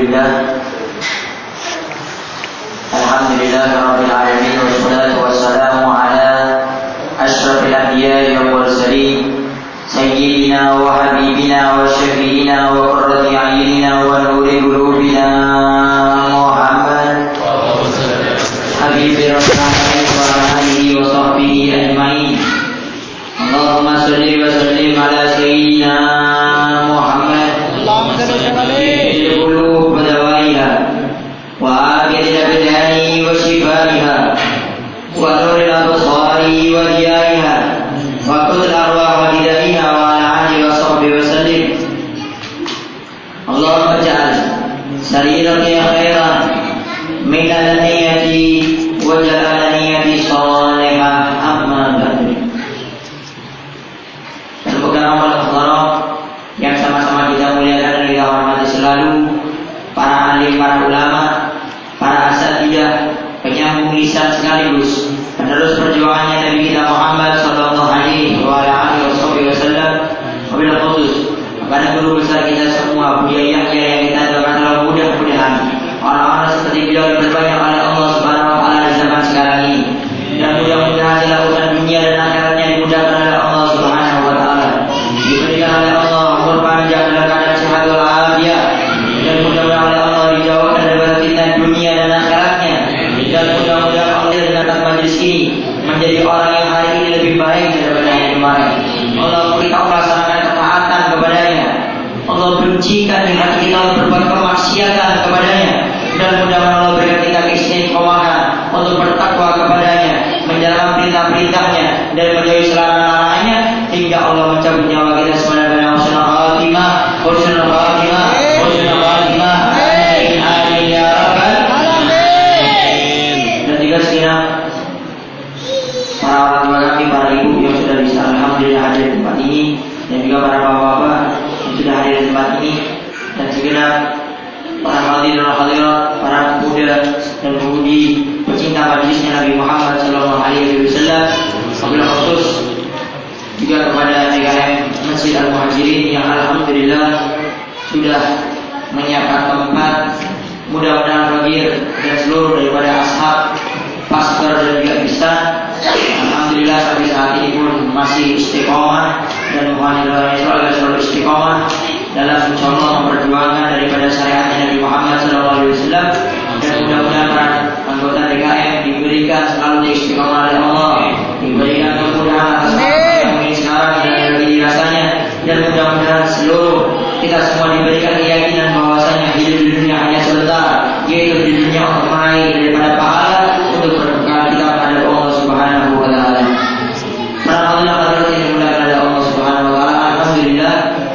Alhamdulillahirabbil alamin wassalatu wassalamu ala asyrafil anbiya'i wal mursalin sayyidina wa habibina wa syafi'ina wa qurrati a'yunina wa nuri qulubina Muhammad habibir rahmani wa alihi wa sahbihi ajma'in. Allahumma shalli wa sallim ala sayyidina Muhammad Allahumma salli wa sallim وآخر الأبدان وشفائها ونور الأبصار وضيائها وكل الأرواح بدائها وعلى آله وصحبه وسلم. اللهم اجعل سريرتي خيرا من النية واجعل نيتي صالحة أما بعد. Semoga amal muhtaram yang sama-sama kita muliakan dan kita hormati selalu, para alim, para ulama, para asatidzah, penyambung lisan sekaligus penerus perjuangannya Nabi kita Muhammad sallallahu alaihi wasallam, wabil khusus kepada guru besar kita semua, Buya Yahya yang kita doakan dalam mudah-mudahan orang-orang seperti beliau diperbanyak oleh Allah Subhanahu wa taala di zaman sekarang ini, dan mudah-mudahan dalam urusan dunia dan akhiratnya dimudahkan oleh Allah Subhanahu wa taala, diberikan oleh Allah umur panjang dalam keadaan sehat walafiat, dan mudah-mudahan oleh Allah dijauhkan dari fitnah dunia dan akhiratnya, dan mudah-mudahan Allah dengan majlis ini menjadi orang yang hari ini lebih baik daripada yang kemarin. Allah kita melaksanakan ketaatan kepadanya, Allah bencikan di hati kita berbuat kemaksiatan kepadanya, dan mudah-mudahan Allah berikan kita keistiqomahan untuk bertakwa kepadanya, menjalankan perintah-perintahnya dan menjauhi larangan-larangannya hingga Allah mencabut nyawa kita sebenarnya. Husnul khatimah, husnul khatimah, husnul khatimah. Amin ya rabbal alamin. Dan juga segenap para orang tua kami, para ibu yang sudah bisa alhamdulillah hadir di tempat ini, dan juga para bapak-bapak yang sudah hadir di tempat ini, dan segenap para hadirin dan hadirat, para pemuda dan pemudi pecinta majlisnya Nabi Muhammad sallallahu alaihi wasallam, wabil khusus juga kepada DKM Masjid Al-Muhajirin yang alhamdulillah sudah menyiapkan tempat. Mudah-mudahan fakir dan seluruh daripada ashab, pastor dan juga bisa alhamdulillah sampai saat ini pun masih istiqomah, dan mohon doa agar selalu istiqomah dalam mencoba memperjuangkan daripada syariat Nabi Muhammad SAW, dan mudah-mudahan para anggota DKM diberikan selalu istiqomah oleh Allah, diberikan kemudahan atas yang ini sekarang dan yang lagi dirasanya, dan mudah-mudahan seluruh kita semua diberikan keyakinan bahwasanya hidup di dunia hanya sebentar, yaitu di dunia untuk meraih daripada pahala untuk berbekal kita kepada Allah Subhanahu wa taala. Alhamdulillah hadirat yang dimuliakan oleh Allah Subhanahu wa taala, alhamdulillah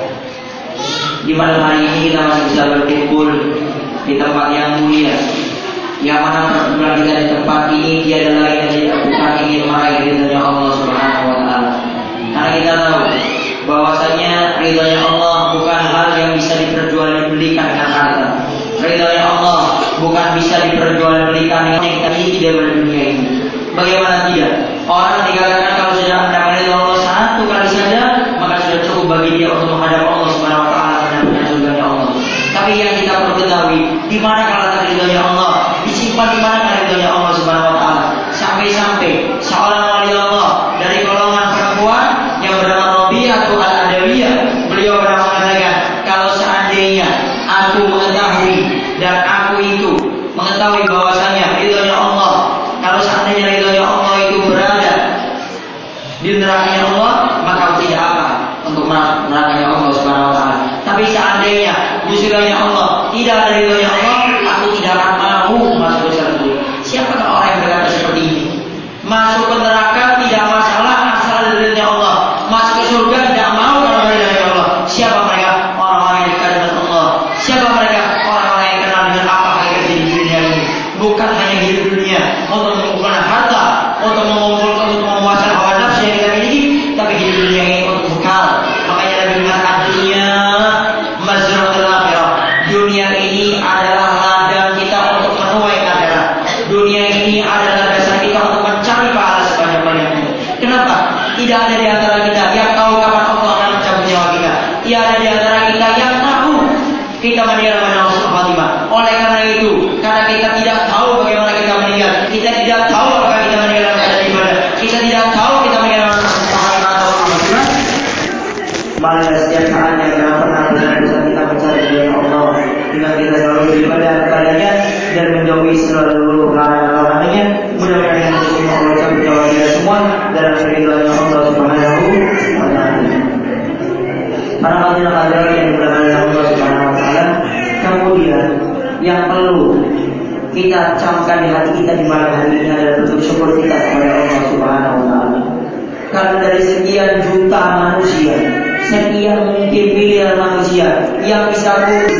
di malam hari ini kita masih bisa berkumpul di tempat yang mulia, yang mana perkumpulan kita di tempat ini tiada lain dan tidak bukan ingin meraih ridhonya Allah Subhanahu wa taala. Karena kita tahu bahwasanya ridhonya Allah bukan hal yang bisa diperjualbelikan dengan harta. Ridhonya Allah bukan bisa diperjualbelikan dengan yang kita miliki dari dunia ini. Bagaimana tidak? Orang dikatakan kalau sudah mendapat ridho Allah satu kali saja, maka sudah cukup bagi dia untuk menghadap Allah Subhanahu wa taala dan mendapatkan surganya Allah. Tapi yang kita perlu ketahui, di mana kalau ridhonya Allah, disimpan di mana ridhonya Allah Subhanahu wa taala. Sampai-sampai seorang wali Allah dari golongan perempuan yang bernama Rabi'atul Adawiyah, beliau pernah mengatakan, kalau seandainya aku mengetahui dan aku itu mengetahui bahwasanya ridhonya Allah, kalau seandainya ridhonya Allah itu berada di nerakanya Allah, maka aku tidak apa untuk nerakanya Allah Subhanahu wa taala. Tapi seandainya di surganya Allah tidak ada ridhonya Allah, aku tidak akan mau masuk ke surga. Siapakah orang yang berkata seperti ini? Masuk ke neraka tidak masalah asal ada ridhonya Allah, masuk ke surga tidak mau kalau ada ridhonya Allah. Siapa mereka? Orang-orang yang dekat dengan Allah. Siapa mereka? Orang-orang yang kenal dengan apa hakikat di dunia ini. Bukan hanya hidup dunia untuk mengumpulkan harta, untuk mengumpulkan, untuk memuaskan hawa nafsu yang kita miliki, tapi hidup dunia ini untuk bekal. Makanya Nabi mengatakan dunia mazra'atul akhirah. Dunia ini adalah ladang kita untuk menuai akhirat. Dunia ini adalah dasar kita untuk mencari pahala sebanyak-banyaknya. Kenapa? Tidak ada di antara kita yang tahu kapan Allah akan mencabut nyawa kita. Tidak ada di antara kita yang tahu kita meninggal pada Allah khatimah. Oleh karena itu, karena kita tidak tahu bagaimana kita meninggal, kita tidak tahu apakah kita meninggal dalam keadaan ibadah, kita tidak tahu kita meninggal dalam keadaan atau khatimah. Maka setiap saatnya jangan pernah berusaha kita mencari ridha Allah dengan kita selalu beribadah kepadanya dan menjauhi seluruh larangan-larangannya. Mudah-mudahan kita semua Allah menjauhi kita semua dalam ridha Allah Subhanahu wa taala. Para hadirin yang dimuliakan Allah Subhanahu wa taala, kemudian yang perlu kita camkan di hati kita di malam hari ini adalah bentuk syukur kita kepada Allah Subhanahu wa taala. Karena dari sekian juta manusia, sekian mungkin miliar manusia yang bisa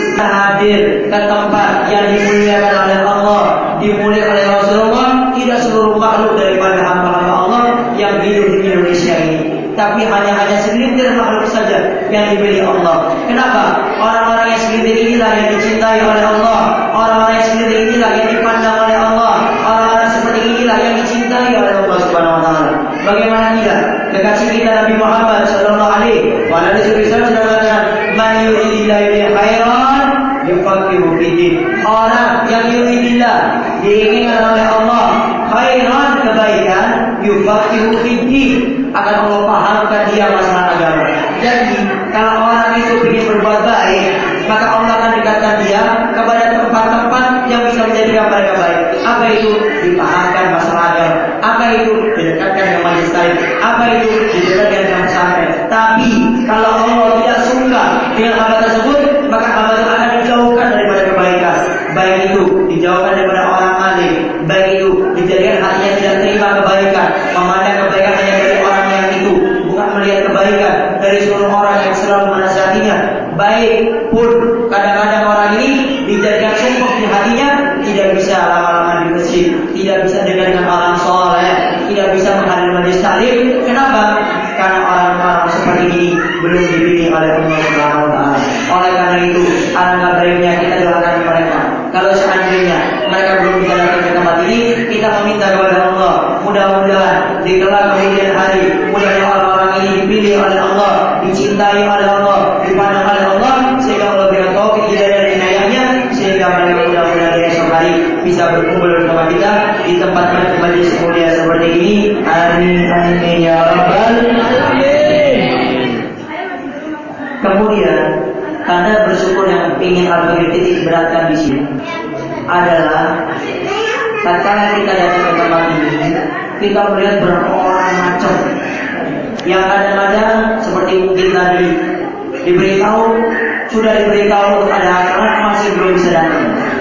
hadir ke tempat yang dimuliakan oleh Allah, dimuliakan oleh Rasulullah, tidak seluruh makhluk daripada hamba-hamba Allah yang hidup di Indonesia ini, tapi hanya segelintir makhluk saja yang dipilih Allah. Kenapa? Orang-orang yang segelintir inilah yang dicintai oleh Allah, orang-orang yang segelintir inilah yang dipandang oleh Allah, orang-orang seperti inilah yang dicintai oleh Allah Subhanahu wa taala. Bagaimana tidak? Kekasih kita Nabi Muhammad sallallahu alaihi wasallam sudah mengatakan, "Man yuridillahu khairan yufaqihu fiddin." Orang yang yuridillah, diinginkan oleh Allah khairan, kebaikan, yufaqihu fiddin, akan Allah pahamkan dia masalah agama. Jadi kalau orang itu ingin berbuat baik, maka Allah akan dekatkan dia kepada tempat-tempat yang bisa menjadikan mereka baik. Apa itu? Dipahamkan masalah agama. Apa itu? Didekatkan dengan majelis taklim. Apa itu? Didekatkan dengan pesantren. Tapi kalau Allah tidak suka dengan hamba tersebut, maka hamba tersebut akan dijauhkan daripada kebaikan. Baik itu dijauhkan daripada orang alim, baik itu dijadikan hatinya tidak terima kebaikan, memandang kebaikan hanya dari orang yang itu, bukan melihat kebaikan dari seluruh orang yang selalu menasihatinya. Baik pun kadang-kadang orang ini dijadikan sumpah di hatinya, tidak bisa lama-lama di masjid, tidak bisa dekat dengan orang soleh, tidak bisa menghadiri majelis taklim. Kenapa? Karena orang-orang seperti ini belum dipilih oleh Allah Subhanahu wa taala. Oleh karena itu, alangkah baiknya kita doakan mereka. Kalau seandainya mereka belum bisa datang ke tempat ini, kita meminta kepada Allah, mudah-mudahan di kelak kemudian hari, mudah-mudahan orang-orang ini dipilih oleh Allah, dicintai oleh Allah, dipandang oleh Allah, sehingga Allah berikan taufik hidayah dan inayahnya, sehingga mereka mudah-mudahan di esok hari bisa berkumpul bersama kita di tempat majelis mulia seperti ini. Amin amin ya rabbal alamin. Kemudian tanda bersyukur yang ingin Al-Fadhil titik beratkan di sini adalah tatkala kita datang ke tempat ini, kita melihat berapa orang macam yang kadang-kadang seperti mungkin tadi sudah diberitahu untuk ada acara, masih belum bisa datang.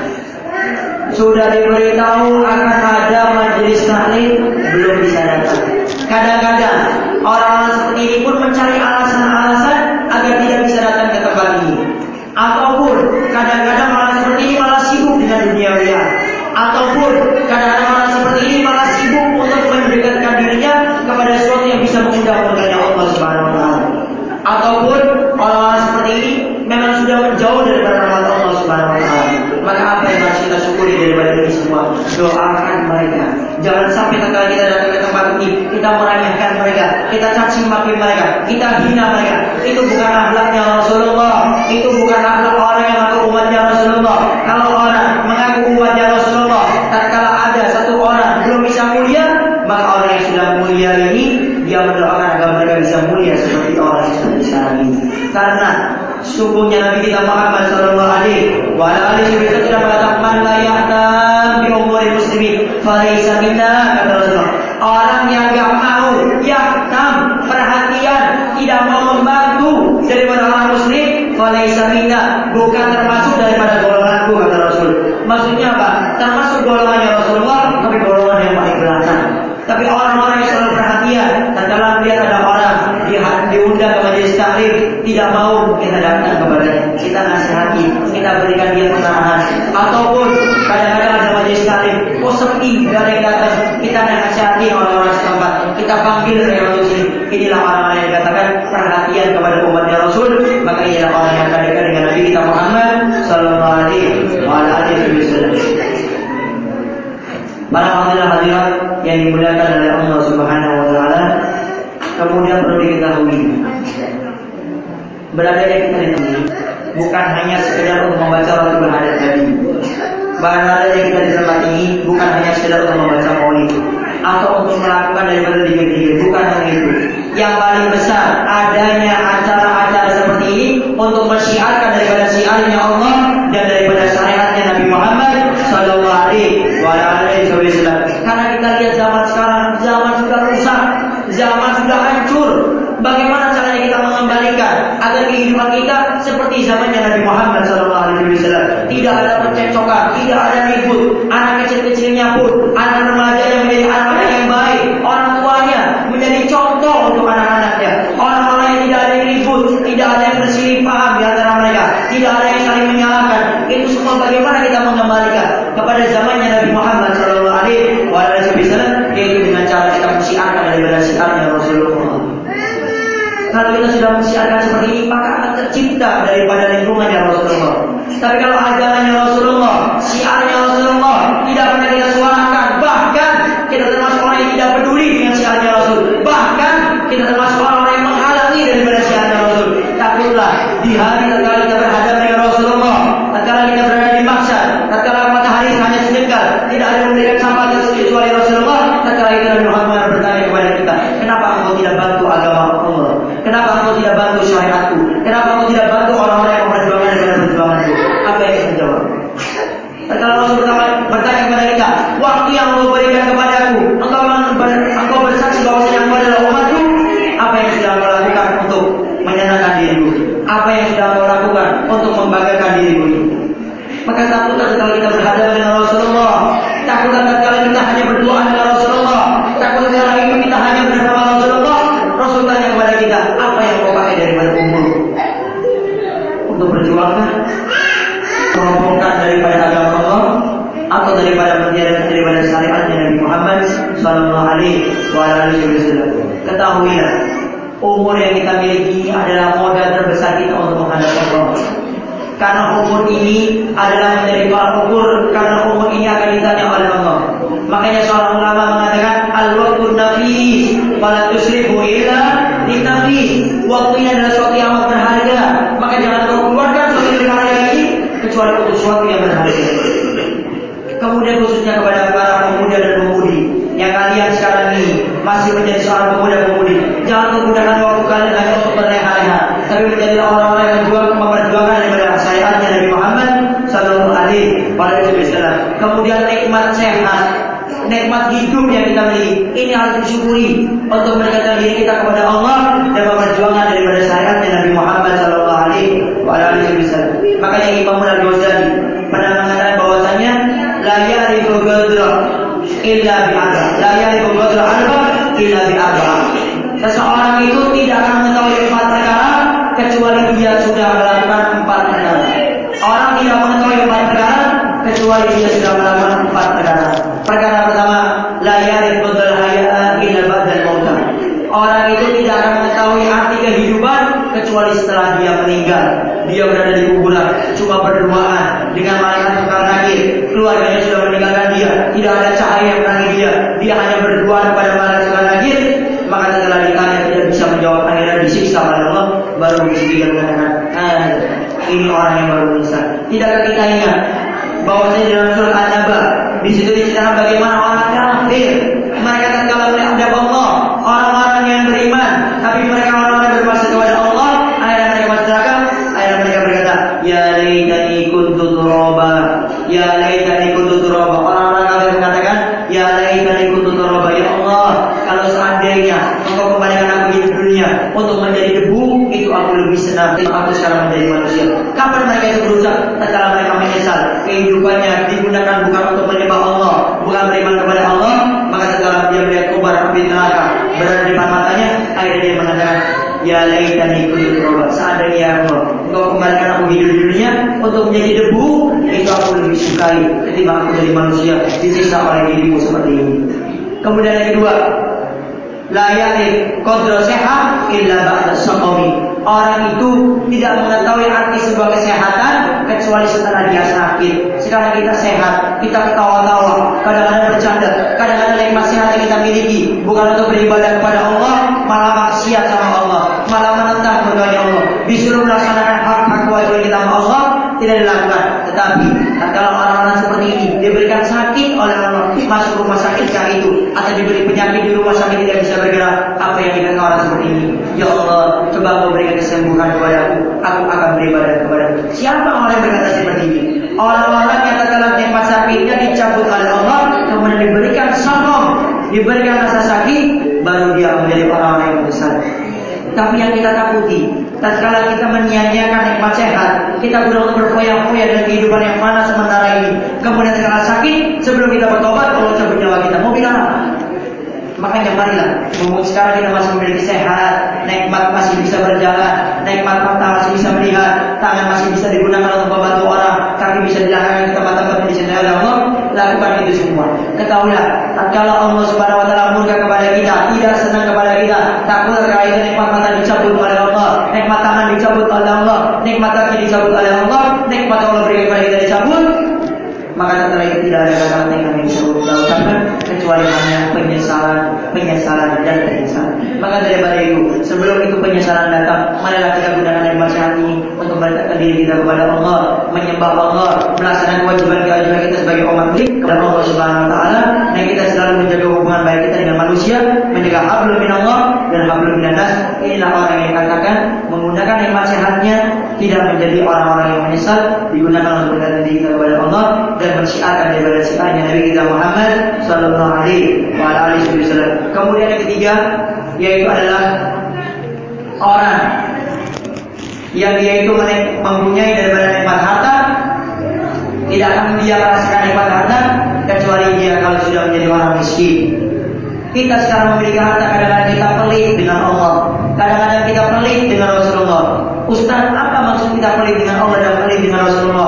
Sudah diberitahu akan ada majelis taklim, belum bisa datang. Kadang-kadang orang-orang seperti ini pun mencari alasan-alasan agar tidak bisa datang ke tempat ini. Ataupun kadang-kadang orang seperti ini malah sibuk dengan duniawiya. Ataupun kadang-kadang orang seperti ini malah sibuk untuk mendekatkan dirinya kepada sesuatu yang bisa mengundang murkanya Allah Subhanahu wa taala. Ataupun orang-orang seperti ini memang sudah menjauh daripada rahmat Allah Subhanahu wa taala. Maka apa yang harus kita syukuri daripada ini semua? Doakan mereka. Jangan sampai ketika kita datang ke tempat ini, kita meremehkan mereka, kita caci maki mereka, kita hina mereka. Itu bukan akhlaknya Rasulullah. Itu bukan akhlak orang yang mengaku umatnya Rasulullah. Kalau orang mengaku umatnya Rasulullah, tatkala ada satu orang belum bisa mulia, maka orang yang sudah mulia ini dia mendoakan agar mereka bisa mulia seperti orang yang seperti sekarang ini. Karena sungguhnya Nabi kita Muhammad sallallahu alaihi wasallam tidak mengatakan man la ya'tam bi umuri muslimin falaysa minna, kata Rasulullah. Orang yang enggak mau ya'tam, perhatian, tidak mau membantu daripada orang muslim, falaysa minna, bukan termasuk daripada golonganku, kata Rasul. Maksudnya apa? Termasuk golongannya Rasulullah, tapi golongan yang paling belakang. Tapi orang-orang yang selalu perhatian, dan dalam melihat ada orang diundang ke majelis taklim, tidak mau kita datang kepadanya, kita nasihati, kita berikan dia pengarahan. Ataupun kadang-kadang ada majelis taklim, kok sepi, gak ada yang datang, kita nasihati orang-orang setempat, kita panggil ke Rasul sini. Inilah orang-orang yang dikatakan perhatian kepada umatnya Rasul. Maka inilah orang yang akan dekat dengan Nabi kita Muhammad sallallahu alaihi wasallam. Para hadirat yang dimuliakan oleh Allah Subhanahu wa taala, kemudian perlu diketahui, beradanya kita di sini bukan hanya sekedar untuk membaca Ratibul Hadat tadi. Barang yang kita di tempat ini bukan hanya sekedar untuk membaca maulid atau untuk melakukan daripada dikir-dikir, bukan hanya itu. Yang paling besar adanya acara-acara seperti ini untuk mensyiarkan daripada syiarnya Allah dan daripada syariatnya Nabi Muhammad Sallallahu Alaihi Wasallam. Karena kita lihat zaman sekarang, zaman sudah rusak, zaman sudah hancur. Bagaimana caranya kita mengembalikan agar kehidupan kita seperti zamannya Nabi Muhammad SAW? Tidak ada percekcokan, tidak ada ribut. Anak kecil-kecilnya pun, anak remaja yang menjadi anak-anak yang baik, orang tuanya menjadi contoh untuk anak-anaknya. Orang-orang yang tidak ada yang ribut, tidak ada yang berselisih paham di antara mereka, tidak ada yang saling menyalahkan. Itu semua bagaimana kita mengembalikan kepada zamannya Nabi Muhammad SAW, yaitu dengan cara kita mensyiarkan daripada syiarnya Rasulullah. Kalau kita sudah mensyiarkan seperti ini, maka akan tercipta daripada lingkungannya Rasulullah. Tapi kalau ajarannya Rasulullah, syiarnya Rasulullah tidak pernah kita suarakan, bahkan kita termasuk orang yang tidak peduli dengan syiarnya Rasul, bahkan kita termasuk orang yang menghalangi daripada syiarnya Rasul. Takutlah di hari tatkala kita berhadapan dengan Rasulullah, tatkala kita berada di mahsyar, tatkala matahari hanya sejengkal, tidak ada yang memberikan sampah kecuali Rasulullah. Tatkala itu Nabi Muhammad bertanya kepada kita, kenapa engkau tidak bantu agama Allah? Kenapa engkau tidak bantu syariatku? Kenapa engkau tidak bantu orang-orang yang memperjuangkan daripada perjuanganku? Apa yang kita jawab? Tatkala Rasul bertanya kepada kita, waktu yang engkau berikan kepadaku, engkau bersaksi bahwasanya engkau adalah umatku. Apa yang sudah engkau lakukan untuk menyenangkan diriku? Apa yang sudah engkau lakukan untuk membanggakan diriku? Maka takutlah kalau kita berhadapan dengan Rasulullah, takutlah kalau kita hanya berdoa dengan Rasulullah, takutlah kalau itu kita hanya bersama Rasulullah. Rasul tanya kepada kita, apa yang kau pakai daripada umur untuk berjuangkan, merobohkan daripada agama Allah, atau daripada syariatnya Nabi Muhammad Sallallahu Alaihi Wasallam. Ketahuilah, umur yang kita miliki adalah modal terbesar kita untuk menghadapi Allah. Karena umur ini adalah menjadi tolak ukur, karena umur ini akan ditanya oleh Allah. Makanya seorang ulama mengatakan al-waqtu nafis wala tusrifu illa linafis. Waktunya adalah sesuatu yang amat berharga, maka jangan kau keluarkan sesuatu yang berharga ini kecuali untuk sesuatu yang berharga. Kemudian khususnya kepada para pemuda dan pemudi yang kalian sekarang ini masih menjadi seorang pemuda-pemudi, jangan menggunakan waktu kalian hanya untuk berleha-leha, tapi menjadi orang-orang yang memperjuangkan daripada syariatnya Nabi Muhammad Sallallahu Alaihi Wasallam. Kemudian nikmat sehat, nikmat hidup yang kita miliki, ini harus disyukuri untuk mendekatkan diri kita kepada Allah dan memperjuangkan daripada syariatnya Nabi Muhammad Sallallahu Alaihi Wasallam. Makanya Imam Al-Ghazali pernah mengatakan bahwasanya la ya'rifu qadra illa bi'arba, la ya'rifu qadra arba illa bi'arba. Seseorang itu tidak akan mengetahui 4 perkara kecuali dia sudah melakukan 4 perkara. Orang tidak mengetahui 4 perkara kecuali dia sudah melakukan 4 perkara. Perkara pertama, la ya'rifu qadra hayya illa ba'da al-maut. Orang itu tidak akan mengetahui arti kehidupan kecuali setelah dia meninggal. Dia berada di kuburan, cuma berduaan dengan malaikat tukar nakir. Keluarganya sudah meninggalkan dia, tidak ada cahaya yang menerangi dia. Dia hanya berduaan kepada malaikat tukar nakir. Maka setelah ditanya tidak bisa menjawab, akhirnya disiksa oleh Allah. Baru dia mengatakan, ini orang yang baru menyesal. Tidakkah kita ingat bahwasanya dalam surat An-Naba di situ diceritakan bagaimana orang kafir mereka tatkala menghadap Allah, orang-orang yang beriman, tapi mereka orang-orang yang bermaksud kepada Allah, akhirnya mereka masuk neraka. Akhirnya mereka berkata, ya laitani kuntu turaba, ya laitani kuntu turaba. Orang-orang kafir mengatakan, ya laitani kuntu turaba, ya Allah, kalau seandainya engkau kembalikan aku hidup dunia untuk menjadi debu, itu aku lebih senang. Aku sekarang menjadi manusia. Kapan mereka itu berusaha? Tatkala mereka menyesal kehidupannya digunakan bukan untuk menyembah Allah, bukan beriman kepada Allah, maka tatkala dia melihat kobar api neraka berada di depan matanya, akhirnya dia mengatakan, ya laitani kuntu turaba. Seandainya Allah engkau kembalikan aku hidup di dunia untuk menjadi debu, itu aku lebih sukai ketimbang aku jadi manusia disiksa oleh dirimu seperti ini. Kemudian yang kedua, la ya'rif qadra sehat illa ba'da saqami. Orang itu tidak mengetahui arti sebuah kesehatan kecuali setelah dia sakit. Sekarang kita sehat, kita ketawa-tawa, kadang-kadang bercanda, kadang-kadang nikmat sehat yang kita miliki bukan untuk beribadah kepada Allah, malah maksiat sama Allah, malah menentang berdoanya Allah. Disuruh melaksanakan hak-hak kewajiban kita sama Allah, tidak dilakukan. Tetapi kalau orang-orang seperti ini diberikan sakit oleh Allah, masuk rumah sakit kali itu, atau diberi penyakit di rumah sakit tidak bisa bergerak, apa yang dikatakan orang seperti ini? Ya Allah, coba Kau berikan kesembuhan kepadaku, aku akan beribadah kepadamu. Siapa orang yang berkata seperti ini? Orang-orang yang tatkala nikmat sakitnya dicabut oleh Allah, kemudian diberikan sokong, diberikan rasa sakit, baru dia menjadi orang-orang yang besar. Tapi yang kita takuti, tatkala kita menyia-nyiakan nikmat sehat, kita berusaha untuk berfoya-foya dengan kehidupan yang panas sementara ini. Kemudian sekarang sakit, sebelum kita bertobat, Allah cabut nyawa kita. Mau bilang apa? Makanya marilah, mumpung sekarang kita masih memiliki sehat, nikmat masih bisa berjalan, nikmat mata masih bisa melihat, tangan masih bisa digunakan untuk membantu orang, kaki bisa dilanggar kita mata-mata dicintai oleh Allah, lakukan itu semua. Ketahuilah, tatkala Allah Subhanahu wa taala murka kepada kita, tidak senang kepada kita, takut karena nikmat mata dicabut oleh Allah, nikmat tangan dicabut oleh Allah, nikmat kaki dicabut oleh Allah, nikmat Allah berikan kepada kita dicabut, maka setelah itu tidak ada kata-kata yang bisa kita ucapkan kecuali hanya penyesalan dan penyesalan. Maka daripada itu, sebelum itu penyesalan datang, marilah kita gunakan nikmat sehat ini untuk mendekatkan diri kita kepada Allah, menyembah Allah, melaksanakan kewajiban kita sebagai umat kepada Allah Subhanahu wa taala, dan kita selalu menjaga hubungan baik kita dengan manusia, menjaga hablum minallah dan hablum minannas. Inilah orang yang dikatakan menggunakan nikmat sehatnya tidak menjadi orang-orang yang menyesal, digunakan untuk mendekatkan diri kita kepada Allah dan mensyiarkan daripada syiarnya Nabi kita Muhammad sallallahu alaihi wasallam. Kemudian yang ketiga, yaitu adalah orang yang dia itu mempunyai daripada nikmat harta, tidak akan dia merasakan nikmat harta kecuali dia kalau sudah menjadi orang miskin. Kita sekarang memiliki harta, kadang-kadang kita pelit dengan Allah, kadang-kadang kita pelit dengan Rasulullah. Ustaz, apa maksud kita pelit dengan Allah dan pelit dengan Rasulullah?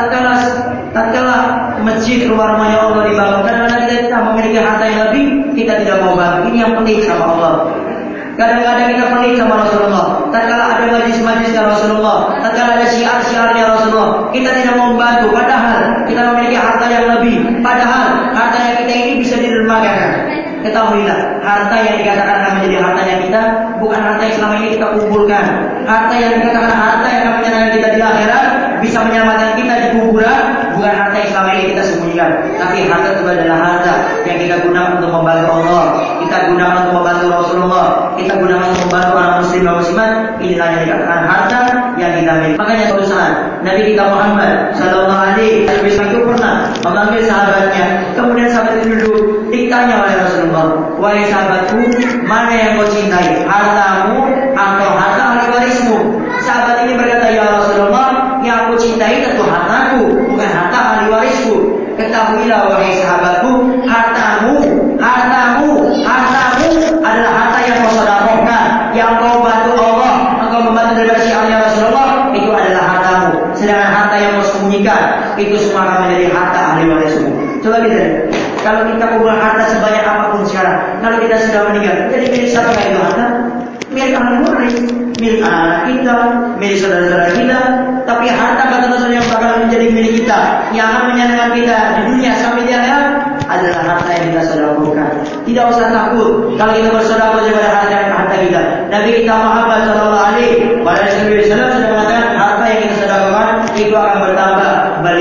Tatkala masjid rumah-rumahnya Allah dibangun, kadang-kadang kita memiliki harta yang lebih, kita tidak mau bantu. Ini yang pelit sama Allah. Kadang-kadang kita pelit sama Rasulullah. Tatkala ada majlis-majlisnya Rasulullah, tatkala ada syiar-syiarnya Rasulullah, kita tidak mau membantu. Padahal kita memiliki harta yang lebih. Padahal harta yang kita ini bisa didermagakan. Ketahuilah, harta yang dikatakan akan menjadi hartanya kita bukan harta yang selama ini kita kumpulkan. Harta yang dikatakan harta yang akan menyenangkan kita di akhirat, bisa menyelamatkan kita di kuburan, bukan harta yang selama ini kita sembunyikan. Tapi harta itu adalah harta yang kita gunakan untuk membantu Allah, kita gunakan untuk membantu Rasulullah, kita gunakan untuk membantu orang muslim dan muslimat. Inilah yang dikatakan harta yang kita miliki. Makanya suatu saat Nabi kita Muhammad sallallahu alaihi wasallam itu pernah memanggil sahabatnya, kemudian sahabat itu duduk, ditanya oleh Rasulullah, wahai sahabatku, mana yang kau cintai, hartamu atau harta ahli warismu? Sahabat ini berkata, ya Rasulullah, yang aku cintai tentu hartaku, bukan harta ahli warisku. Ketahuilah wahai sahabatku, hartamu adalah harta yang kau sedekahkan, yang kau bantu Allah, engkau membantu daripada syiarnya Rasulullah, itu adalah hartamu. Sedangkan harta yang kau sembunyikan, itu semua akan menjadi harta ahli warismu. Coba kita lihat. Kalau kita kumpul harta sebanyak apapun sekarang, kalau kita sudah meninggal, jadi milik siapa itu harta? Milik ahli waris, milik anak-anak kita, milik saudara-saudara kita. Tapi harta kata Rasul yang bakal menjadi milik kita, yang akan menyenangkan kita di dunia sampai di akhirat, adalah harta yang kita sedekahkan. Tidak usah takut kalau kita bersedekah daripada harta kita. Nabi kita Muhammad sallallahu alaihi wasallam sudah mengatakan harta yang kita sedekahkan itu akan bertambah, bal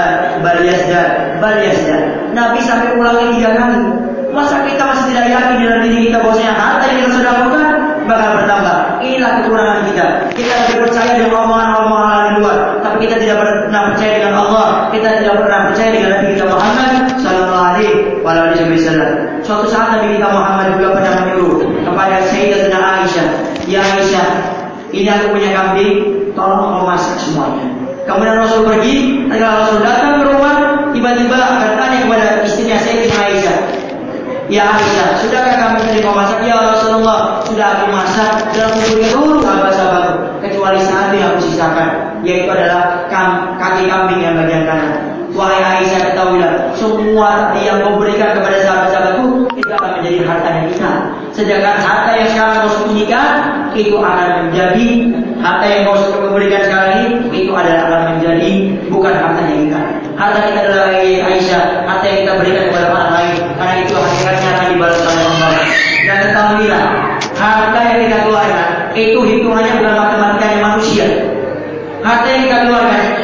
yasdad. Nabi sampai ulangi 3 kali. Masa kita masih tidak yakin dalam diri kita bahwasanya harta yang kita sedekahkan bakal bertambah? Inilah kekurangan kita. Kita lebih percaya dengan omongan-omongan di luar, tapi kita tidak pernah percaya dengan Allah. Kita tidak pernah percaya dengan Nabi kita Muhammad sallallahu alaihi wasallam. Suatu saat Nabi kita Muhammad juga pernah menyuruh kepada Sayyidatina Aisyah, ya Aisyah, ini aku punya kambing, tolong kau masak semuanya. Kemudian Rasul pergi, ketika Rasul datang ke rumah, tiba-tiba bertanya kepada istrinya Sayyidatina Aisyah, ya Aisyah, sudahkah kamu tadi kau masak? Ya Rasulullah, sudah aku masak dan aku beri seluruh sahabat-sahabatku, kecuali satu yang aku sisakan, yaitu adalah kaki kambing yang bagian kanan. Wahai Aisyah, ketahuilah, semua yang kau berikan kepada sahabat-sahabatku itu akan menjadi hartanya kita. Sedangkan harta yang sekarang kau sembunyikan itu akan menjadi harta yang kau berikan sekarang ini, itu adalah akan menjadi bukan hartanya kita. Harta kita adalah Aisyah, harta yang kita berikan kepada orang lain, karena itu hakikatnya akan dibalas oleh Allah. Dan ketahuilah, harta yang kita keluarkan itu hitungannya bukan matematikanya manusia. Harta yang kita keluarkan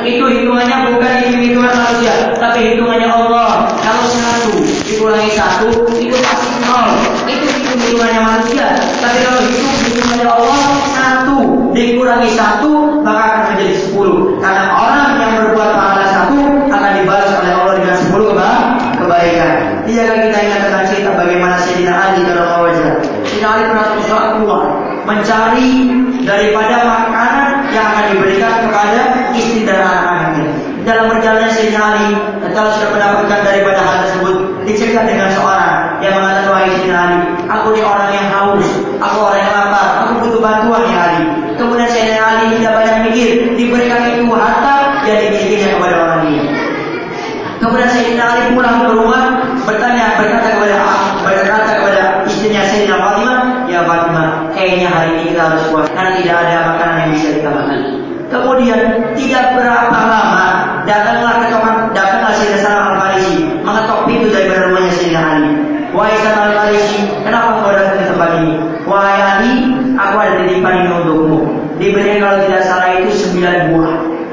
Itu hitungannya bukan hitungan manusia, tapi hitungannya Allah. Kalau 1 dikurangi 1 itu pasti 0. Itu hitungannya manusia. Tapi kalau hitungannya Allah, 1 dikurangi 1 maka akan menjadi 10. Karena orang yang berbuat pahala 1 akan dibalas oleh Allah dengan 10 kebaikan. Tidakkah kita ingat tentang cerita bagaimana Sayyidina Ali dalam wajah? Sayyidina Ali pernah keluar mencari daripada makanan yang akan diberikan kepada istri dan anak-anaknya. Dalam perjalanan Sayyidina Ali, kalau sudah mendapatkan daripada hal tersebut, dicegah dengan seorang yang mengatakan, wahai Sayyidina Ali, aku ini orang yang haus, aku orang yang lapar, aku butuh bantuan ya Ali. Kemudian Sayyidina Ali tidak banyak mikir, diberikan itu harta yang dimilikinya kepada orang ini. Kemudian Sayyidina Ali pulang ke rumah, berkata kepada istrinya Sayyidina Fatimah, ya Fatimah, kayaknya hari ini kita harus puasa karena tidak ada makanan yang bisa kita makan. Kemudian tidak berapa lama datanglah Sayyidina Salman Al-Farisi mengetok pintu daripada rumahnya Sayyidina Ali. Wahai Salman Al-Farisi, kenapa kau datang ke tempat ini? Wahai Ali, aku ada titipan ini untukmu. Diberikan kalau tidak salah itu 9 buah.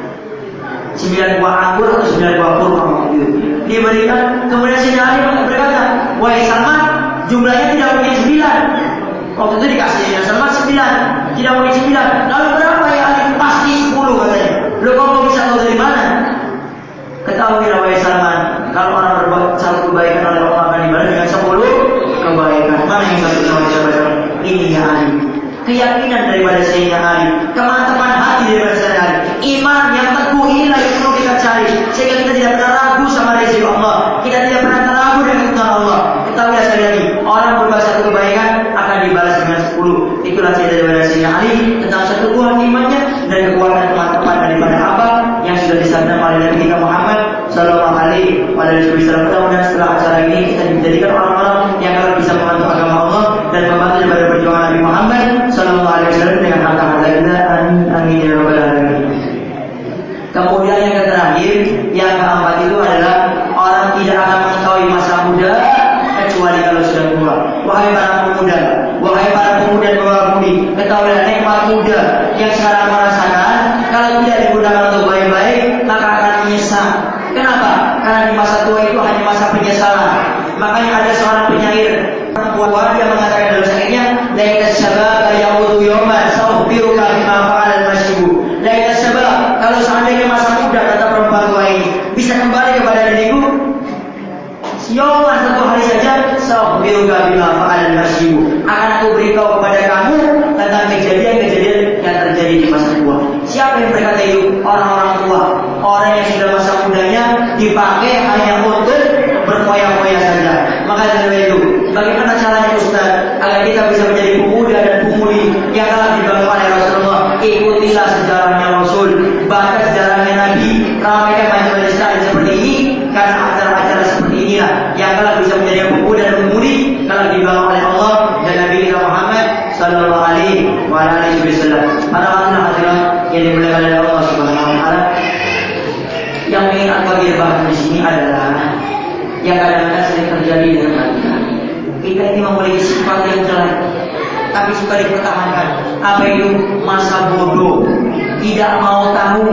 9 buah anggur atau 9 buah kurma itu diberikan. Kemudian Sayyidina Ali berkata, wahai Salman, jumlahnya tidak mungkin 9. Waktu itu dikasih Sayyidina Salman 9, tidak mungkin 9. Lalu berapa ya Ali? Pasti 10 katanya. Loh, kamu bisa tahu dari mana? Ketahuilah wahai Salman, kalau orang berbuat 1 kebaikan oleh Allah akan dibalas dengan 10 kebaikan. Mana yang satu nama sahabat? Ini ya Ali. Keyakinan daripada Sayyidina Ali, kemantapan hati daripada Sayyidina Ali, iman yang teguh inilah yang perlu kita cari, sehingga kita tidak pernah ragu sama rezeki Allah, kita tidak pernah ragu dengan kebenaran Allah. Ketahuilah sekali lagi, orang berbuat 1 kebaikan akan dibalas dengan 10. Itulah cerita daripada Sayyidina Ali tentang 1 buah imannya dan kekuatan kemantapan daripada apa yang sudah disabdakan oleh Nabi kita Muhammad Sallallahu Alaihi Wasallam. Mudah-mudahan setelah acara ini kita dijadikan orang-orang yang akan bisa membantu agama Allah dan membantu daripada perjuangan Nabi Muhammad Sallallahu Alaihi Wasallam dengan harta-harta kita. Amin amin ya rabbal alamin. Kemudian yang terakhir, yang keempat itu adalah orang tidak akan mengetahui masa muda kecuali kalau sudah tua. Wahai para pemuda, wahai para pemuda dan pemudi, ketahuilah nikmat muda yang sekarang merasakan kalau tidak digunakan untuk baik-baik maka akan menyesal. Kenapa? Karena di masa tua itu hanya masa penyesalan. Makanya ada seorang penyair perempuan yang mengatakan dalam syairnya, laita syababa yaudu yawman saubiruka bima fa'ala al-masyibu. Laita syabab, kalau seandainya masa muda, kata perempuan tua ini, bisa kembali kepada diriku yawman, 1 hari saja, saubiruka bima fa'ala al-masyibu, akan aku beritahu kepada kamu tentang kejadian-kejadian yang terjadi di masa tua. Siapa yang berkata itu? Orang-orang tua, orang yang sudah masa mudanya dipakai hanya untuk berfoya-foya saja. Maka dari itu, bagaimana caranya Ustaz agar kita bisa menjadi pemuda dan pemudi yang telah dibangun oleh Rasulullah? Ikutilah sejarahnya Rasul, baca sejarahnya Nabi, ramaikan majelis taklim seperti ini, karena acara-acara seperti inilah yang telah bisa menjadi pemuda dan pemudi telah dibangun oleh Allah dan Nabi kita Muhammad Sallallahu Alaihi Wasallam. Para hadirin yang dimuliakan oleh Allah Subhanahu Wa Taala, yang ingin aku bahas di sini adalah yang kadang-kadang sering terjadi dengan kita. Kita ini memiliki sifat yang jelek, tapi suka dipertahankan. Apa itu? Masa bodoh, tidak mau tahu.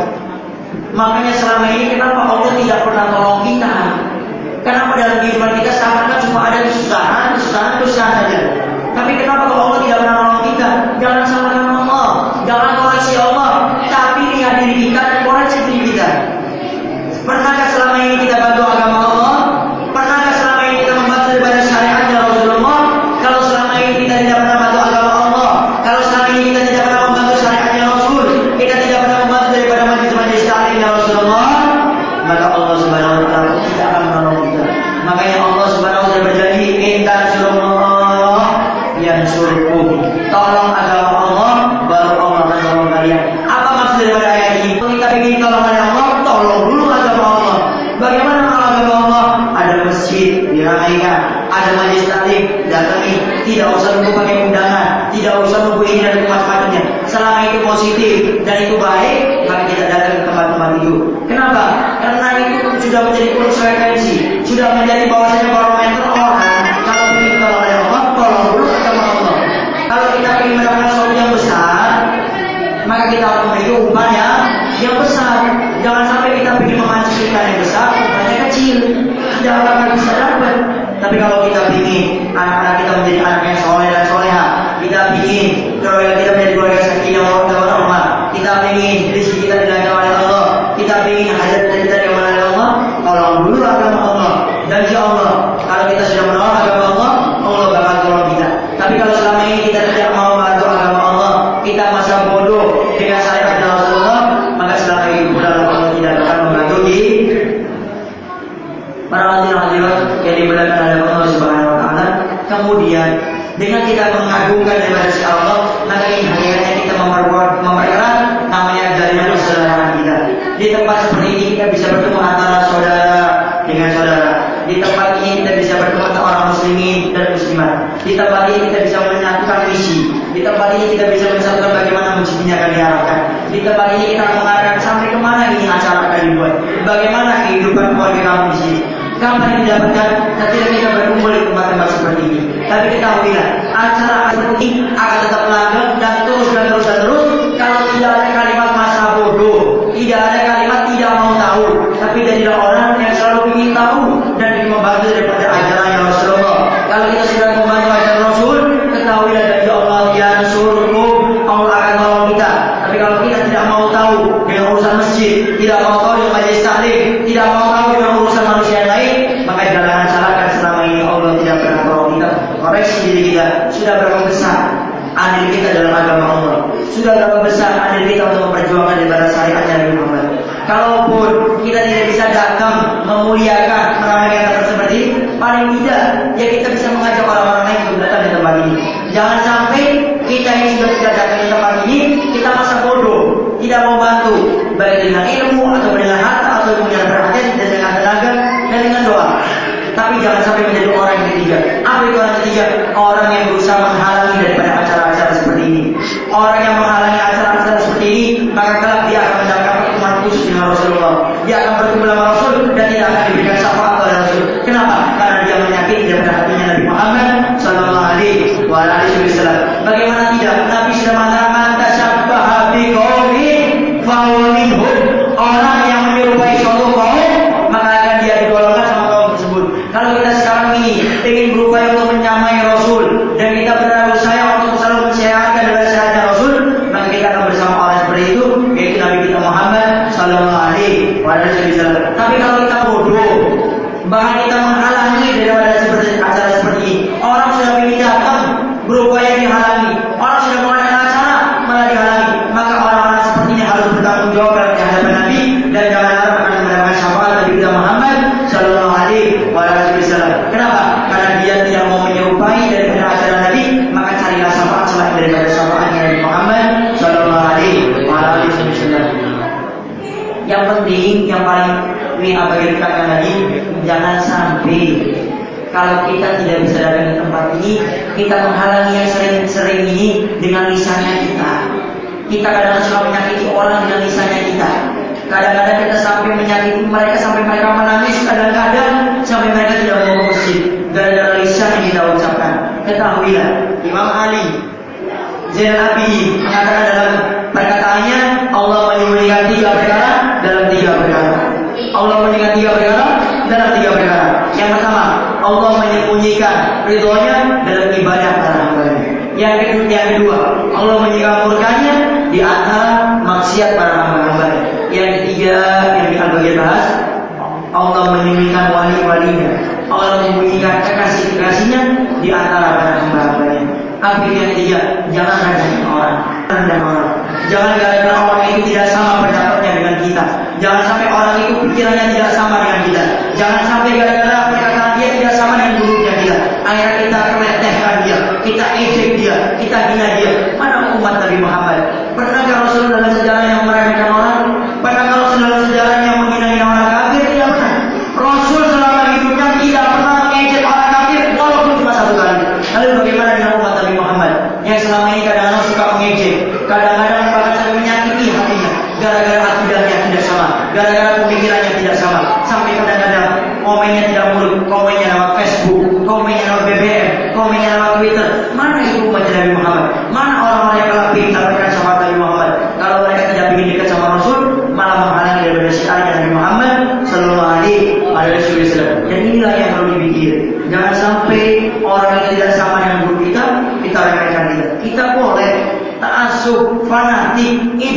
Makanya selama ini kenapa Allah tidak pernah tolong kita? Kenapa dalam kehidupan kita seakan-akan cuma ada kesusahan saja. Tapi kenapa kalau Allah tidak pernah tolong kita? Jangan salahkan Allah, jangan koreksi Allah, tapi lihat diri kita dan koreksi diri kita. Pernahkah selama ini kita bantu agama Allah? Pernahkah selama ini kita membantu daripada syariatnya Rasulullah? Kalau selama ini kita tidak pernah membantu agama Allah, kalau selama ini kita tidak pernah membantu syariatnya Rasul, kita tidak pernah membantu daripada majelis taklimnya Rasulullah, maka Allah Subhanahu Wa Taala tidak akan menolong kita. Makanya Allah Subhanahu Wa Taala berjanji, "Inna surullah yansurkum." Tolong agama Allah, baru Allah akan tolong kalian. Apa maksud daripada ayat ini? Kita ingin tolong oleh Allah, tolong dulu agama Allah. Bagaimana kalau agama Allah? Ada masjid diramaikan, ada majelis taklim datangi, tidak usah nunggu pakai undangan, tidak usah nunggu ini dan macam-macamnya. Selama itu positif dan itu baik, maka kita datang ke tempat-tempat itu. Kenapa? Karena itu sudah menjadi konsekuensi, sudah menjadi bahwasanya barometer orang. Kalau ingin tolong oleh Allah, tolong dulu agama Allah. Kalau kita ingin mendapatkan sesuatu yang besar, maka kita harus memiliki umpan yang besar. tidak akan bisa dapat. Tapi kalau kita ingin anak-anak kita menjadi anak yang soleh dan soleha, kita ingin keluarga kita menjadi keluarga sakinah mawaddah warahmah, kita ingin rezeki kita dilancarkan oleh Allah, kita ingin hajat kita diamankan oleh Allah, tolong dulu agama Allah. Janji Allah, kalau kita sudah menolak agama Allah, Allah bakal tolong kita. Tapi kalau selama ini kita tidak mau membantu agama Allah, kita masa bodoh dengan syariat Rasulullah, maka selama ini pula Allah tidak akan membantu kita. Para hadirin yang dimuliakan oleh Allah Subhanahu wa taala, kemudian dengan kita mengagungkan daripada si Allah, maka ini hakikatnya kita mempererat namanya jaringan persaudaraan kita. Di tempat seperti ini kita bisa bertemu antara saudara dengan saudara. Di tempat ini kita bisa bertemu antara orang muslimin dan muslimat. Di tempat ini kita bisa menyatukan misi. Di tempat ini kita bisa menyatukan bagaimana masjidnya akan diarahkan. Di tempat ini kita mengarahkan sampai kemana ini acara akan dibuat. Bagaimana kehidupan keluarga kamu di sini. Kapan didapatkan ketika kita berkumpul di tempat-tempat seperti ini. Tapi ketahuilah, acara seperti ini akan tetap lanjut dan terus kalau tidak ada kalimat masa bodoh, tidak ada kalimat tidak mau tahu, tapi jadilah orang yang selalu ingin tahu dan ingin membantu daripada ajaran Rasulullah. Kalau kita sudah membantu ajaran Rasul, ketahuilah dari Allah yang suruhmu, Allah akan tolong kita. Tapi kalau kita tidak mau tahu dengan urusan masjid, tidak mau tahu dengan majelis taklim, tidak mau tahu dengan urusan manusia yang lain, maka jangan salahkan selama ini Allah tidak pernah tolong kita. Koreksi diri kita, sudah berapa besar andil kita dalam agama Allah, sudah berapa besar andil kita untuk memperjuangkan daripada syariat Nabi Muhammad. Kalaupun kita tidak bisa datang memuliakan meramaikan tempat seperti ini, paling tidak ya kita bisa mengajak orang-orang lain untuk datang di tempat ini. Jangan sampai kita ini sudah tidak datang di tempat ini, kita masa bodoh, tidak mau bantu, baik dengan ilmu atau dengan harta atau dengan perhatian dan dengan tenaga dan dengan doa. Tapi jangan sampai menjadi orang yang ketiga. Apa itu orang ketiga? Orang yang berusaha menghalangi daripada acara-acara seperti ini. Orang yang menghalangi acara-acara seperti ini, maka kelak dia akan mendapatkan pertemuan khusus dengan Rasulullah. Dia akan bertemu dengan Rasul dan tidak akan diberikan syafaat oleh Rasul. Kenapa? Karena dia menyakiti daripada hatinya Nabi Muhammad sallallahu alaihi wasallam. Bagaimana tidak? Nabi sudah mengatakan man tashabbaha biqaumin fa huwa minhum. Orang yang menyerupai suatu kaum, maka akan dia digolongkan sama kaum tersebut. Kalau kita sekarang ini ingin berupaya untuk menyamai Rasul dan kita berusaha untuk selalu mensiarkan daripada syariat Rasul, maka kita akan bersama orang seperti itu, yaitu Nabi kita Muhammad sallallahu alaihi wasallam. Tapi kalau kita bodoh, bahkan kita menghalangi daripada seperti acara seperti ini, orang sudah ingin datang berupaya dihalangi, orang sudah mengadakan acara malah dihalangi, maka orang-orang seperti ini harus bertanggung jawab di hadapan Nabi dan jangan harap akan mendapatkan syafaat Nabi kita Muhammad sallallahu alaihi wasallam. Kenapa? Karena dia tidak mau menyerupai daripada acara Nabi, maka carilah syafaat selain daripada syafaatnya Nabi Muhammad sallallahu alaihi wasallam. Yang penting, yang paling ini bagi kita lagi, jangan sampai kalau kita tidak bisa datang ke tempat ini, kita menghalangi yang sering-sering ini dengan lisannya kita. Kita kadang-kadang suka menyakiti orang dengan lisannya kita. Kadang-kadang kita sampai menyakiti mereka sampai mereka menangis, kadang-kadang sampai mereka tidak mau ke masjid gara-gara lisan yang kita ucapkan. Ketahuilah, Imam Ali Zainal Abidin mengatakan dalam perkataannya, Allah menyembunyikan 3 perkara dalam 3 perkara. Allah menyembunyikan 3 perkara dalam 3 perkara. Yang pertama, Allah menyembunyikan ridhonya dalam ibadah para hambanya. Yang kedua, Allah menyembunyikan murkanya di antara maksiat para hamba-hambanya. Yang ketiga, yang akan bagi bahas, Allah menyembunyikan wali-walinya, Allah menyembunyikan kekasih-kekasihnya di antara para hamba-hambanya. Apa yang ketiga? Jangan rendahin orang, Jangan gara-gara orang itu tidak sama pendapatnya dengan kita. Jangan sampai orang itu pikirannya tidak sama dengan kita. Jangan sampai gara-gara perkataan dia tidak sama dengan buruknya kita, akhirnya kita meletehkan dia, kita ejek dia, kita hina dia. Mana umat Nabi Muhammad? Pernahkah Rasulullah dalam sejarah yang meremehkan orang? Pernahkah Rasulullah dalam sejarah yang menghina orang kafir? Tidak pernah. Rasul selama hidupnya tidak pernah mengejek orang kafir walaupun cuma 1 kali. Lalu bagaimana dengan umat Nabi Muhammad yang selama ini kadang-kadang suka mengejek, kadang-kadang bahkan sampai menyakiti hatinya gara-gara akidahnya tidak sama, gara-gara pemikirannya tidak sama, sampai kadang-kadang komennya tidak mulut, komennya lewat Facebook, komennya lewat BBM, komennya lewat Twitter. Mana itu umat Nabi Muhammad? Mana orang-orang yang telah ingin mendapatkan syafaat Nabi Muhammad? Kalau mereka tidak ingin dekat sama Rasul, malah menghalangi daripada syiarnya Nabi Muhammad sallallahu alaihi wasallam. Dan inilah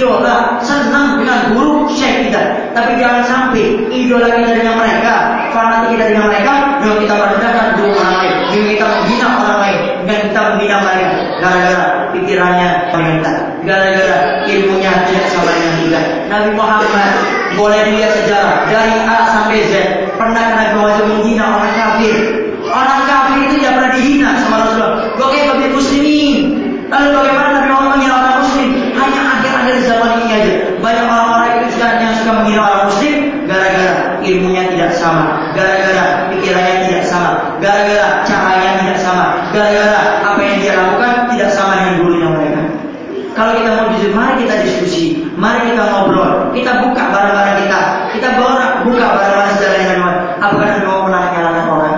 idola, senang dengan guru syekh kita. Tapi jangan sampai idola kita dengan mereka, fanatik kita dengan mereka, dengan kita merendahkan guru orang lain, dengan kita menghina orang lain, dengan kita menghina mereka. Gara-gara pikirannya mental, gara-gara ilmunya tidak sama dengan kita. Nabi Muhammad boleh dilihat sejarah dari A sampai Z, pernah Nabi Muhammad menghina orang kafir. Orang kafir itu tidak pernah dihina sama Rasulullah. Bagi muslimin. Lalu bagaimana Nabi Muhammad menghina orang muslim? Hanya akhir-akhir zaman ini aja. Banyak orang-orang yang suka menghina orang muslim gara-gara ilmunya tidak sama, gara-gara pikirannya tidak sama, gara-gara caranya tidak sama, gara-gara apa yang dia lakukan tidak sama dengan gurunya mereka. Kalau kita mau jujur, mari kita diskusi, mari kita ngobrol, kita buka barang-barang kita buka barang-barang sejarah dengan Tuhan. Apakah Nabi Muhammad pernah menyalahkan orang?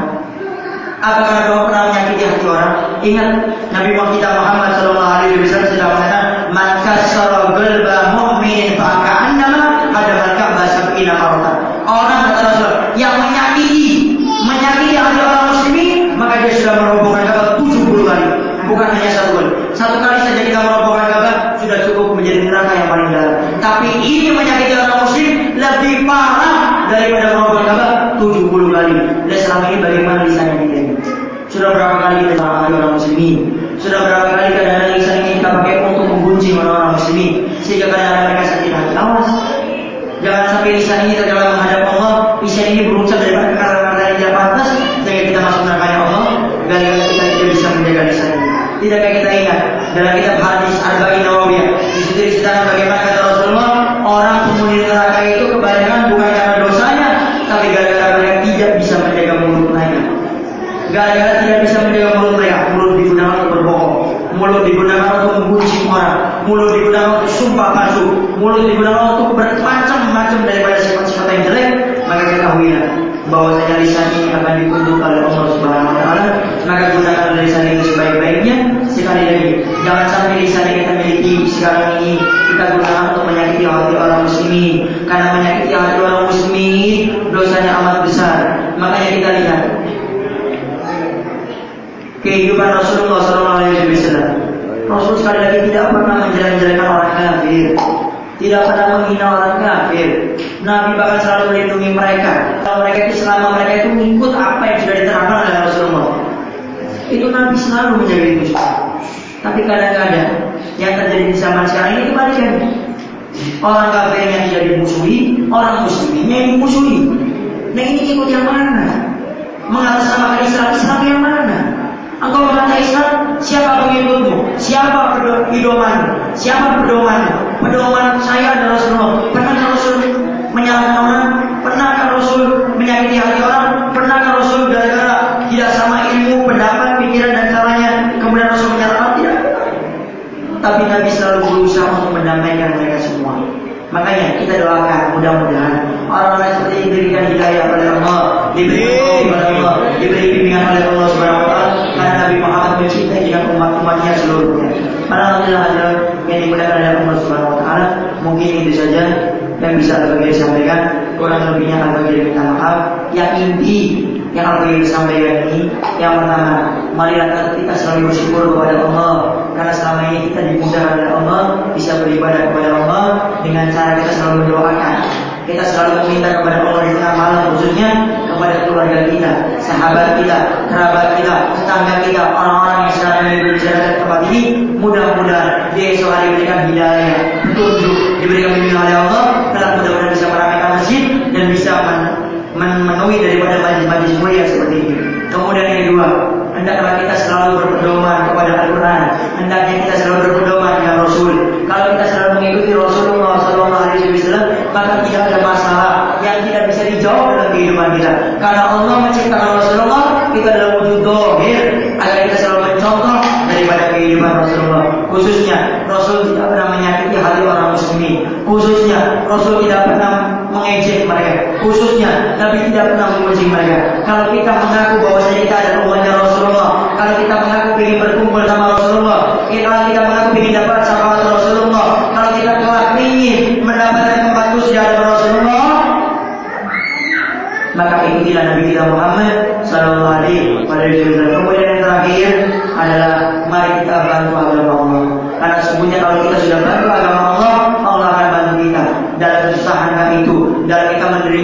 Apakah Nabi Muhammad pernah menyakiti hati orang? Ingat, Nabi Muhammad SAW sudah mengatakan, maka qalba mu'minin fa'ka'annama hadamal Ka'bah sab'ina marratan. Orang kata Rasul yang menyakiti hati orang muslimin, maka dia sudah merobohkan Ka'bah 70 kali. Bukan hanya satu kali. Satu kali saja kita merobohkan Ka'bah sudah cukup menjadi neraka yang paling dalam. Tapi ini menyakiti orang muslim lebih parah daripada merobohkan Ka'bah 70 kali. Dan selama ini bagaimana lisannya kita ini? Sudah berapa kali kita menghargai orang muslimin? Sudah berapa kali kadang-kadang lisan ini kita pakai untuk menggunjing orang muslimin sehingga kadang-kadang mereka sakit hati. Awas, jangan sampai lisan ini terdalam menghadap Allah. Lisan ini berucap daripada perkara-perkara yang tidak pantas sehingga kita masuk neraka Allah. Gara-gara kita tidak bisa menjaga lisan ini. Tidakkah kita ingat dalam kitab hadis Arba'in Nawawiyah, di situ diceritakan bagaimana kata Rasulullah, orang penghuni neraka itu kebanyakan bukan karena dosanya, tapi gara-gara mereka tidak bisa menjaga mulut mereka. Gara-gara tidak bisa menjaga mulut mereka, mulut digunakan untuk berbohong, mulut digunakan untuk menggunjing orang, mulut digunakan untuk sumpah palsu, mulut digunakan untuk bermacam-macam daripada sifat-sifat yang jelek. Maka ketahuilah bahwasanya lisan ini akan dikutuk oleh Allah Subhanahu Wa Taala. Maka gunakan lisan ini sebaik-baiknya. Sekali lagi, jangan sampai lisan yang kita miliki sekarang ini kita gunakan untuk menyakiti hati orang muslimin. Karena menyakiti hati orang muslimin dosanya amat besar. Makanya kita lihat kehidupan Rasulullah SAW. Rasul sekali lagi tidak pernah menjelek-jelekan orang kafir, tidak pernah menghina orang kafir. Nabi bahkan selalu melindungi mereka. Kalau mereka itu selama mereka itu mengikut apa yang sudah diterangkan oleh Rasulullah, itu Nabi selalu menjaga itu. Tapi kadang-kadang yang terjadi di zaman sekarang ini kebalikannya. Orang kafirnya tidak dimusuhi, orang muslimnya yang dimusuhi. Nah ini ikut yang mana? Mengatasnamakan Islam yang mana? Engkau berkata Islam, siapa pengikutmu? Siapa idomanmu? Siapa pedomanmu? Pedoman saya adalah Rasulullah. Pernahkah Rasul menyalahkan orang? Pernahkah Rasul menyakiti hati orang? Pernahkah Rasul gara-gara tidak sama ilmu, pendapat, pikiran dan caranya kemudian Rasul menyalahkan? Tidak. Tapi Nabi selalu berusaha untuk mendamaikan mereka semua. Makanya kita doakan mudah-mudahan orang-orang seperti ini diberikan hidayah oleh Allah, diberi oleh Allah, diberi bimbingan oleh Allah Subhanahu Wa Taala. Karena Nabi Muhammad mencintai dengan umat-umatnya seluruhnya. Alhamdulillah yang dimuliakan oleh Allah Subhanahu Wa Taala. Mungkin itu saja yang bisa Al-Baghdadi sampaikan. Kurang lebihnya Al-Baghdadi minta maaf. Yang inti yang Al-Baghdadi sampaikan ini, yang pertama, marilah kita selalu bersyukur kepada Allah karena selama ini kita dimudahkan oleh Allah bisa beribadah kepada Allah dengan cara kita selalu mendoakan. Kita selalu meminta kepada Allah di tengah malam, khususnya kepada keluarga kita, sahabat kita, kerabat kita, tetangga kita, orang-orang yang sekarang ini berbicara di tempat ini. Mudah-mudahan di esok hari diberikan hidayah, petunjuk, diberikan bimbingan oleh Allah, dalam mudah-mudahan bisa meramaikan masjid dan bisa memenuhi daripada majlis-majlis mulia seperti ini. Kemudian yang kedua, hendaklah kita selalu berpedoman kepada Al-Quran. Hendaknya kita selalu berpedoman dengan Rasul. Kalau kita selalu mengikuti Rasulullah SAW, maka tidak ada masalah yang tidak bisa dijawab dalam kehidupan kita. Karena Allah menciptakan Rasulullah itu adalah wujud dohir agar kita selalu mencontoh daripada kehidupan Rasulullah. Khususnya Rasul tidak pernah menyakiti hati orang muslimin. Khususnya Rasul tidak pernah mengejek mereka. Khususnya Nabi tidak pernah memuji mereka. Kalau kita mengaku bahwa kita adalah umatnya Rasulullah, kalau kita mengaku ingin berkumpul sama Rasulullah, kalau kita mengaku ingin dapat syafaat Rasulullah, kalau kita kelak ingin mendapatkan tempat khusus di hadapan Rasulullah, maka ikutilah Nabi kita Muhammad Sallallahu Alaihi Wasallam. Kemudian yang terakhir adalah mari kita bantu agama Allah. Karena sesungguhnya kalau kita sudah bantu agama Allah, Allah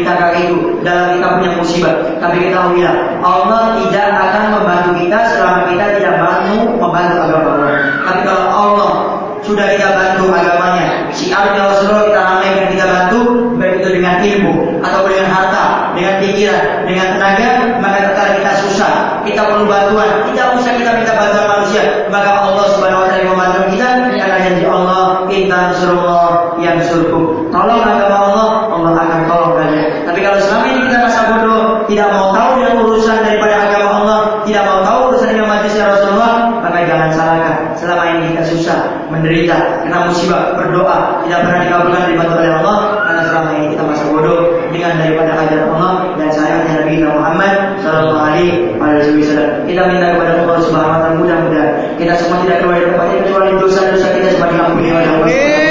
menceritakan itu dalam kita punya musibah. Tapi kita ketahuilah, Allah tidak akan membantu kita selama kita tidak membantu agama Allah. Tapi kalau Allah sudah kita bantu agamanya, syiarnya Rasulullah kita ramaikan, kita bantu, baik itu dengan ilmu atau dengan harta, dengan pikiran, dengan tenaga, maka tatkala kita susah, kita perlu bantuan, tidak usah kita minta bantuan manusia, maka Allah Subhanahu wa taala membantu kita karena janji Allah, "Inna nasrullah yansurkum." Tolong agama Allah, Allah akan tolong kalian. Tapi kalau selama ini kita masa bodoh, tidak mau tahu dengan urusan daripada agama Allah, tidak mau tahu urusan dengan majelisnya Rasulullah, maka jangan salahkan. Selama ini kita susah, menderita, kena musibah, berdoa, tidak pernah dikabulkan, dibantu oleh Allah, karena selama ini kita masa bodoh dengan daripada ajaran Allah dan syariatnya Nabi Muhammad Sallallahu Alaihi Wasallam. Kita minta kepada Allah Subhanahu Wa Taala, mudah-mudahan kita semua tidak keluar dari tempat ini kecuali dosa-dosa kita semua diampuni oleh Allah.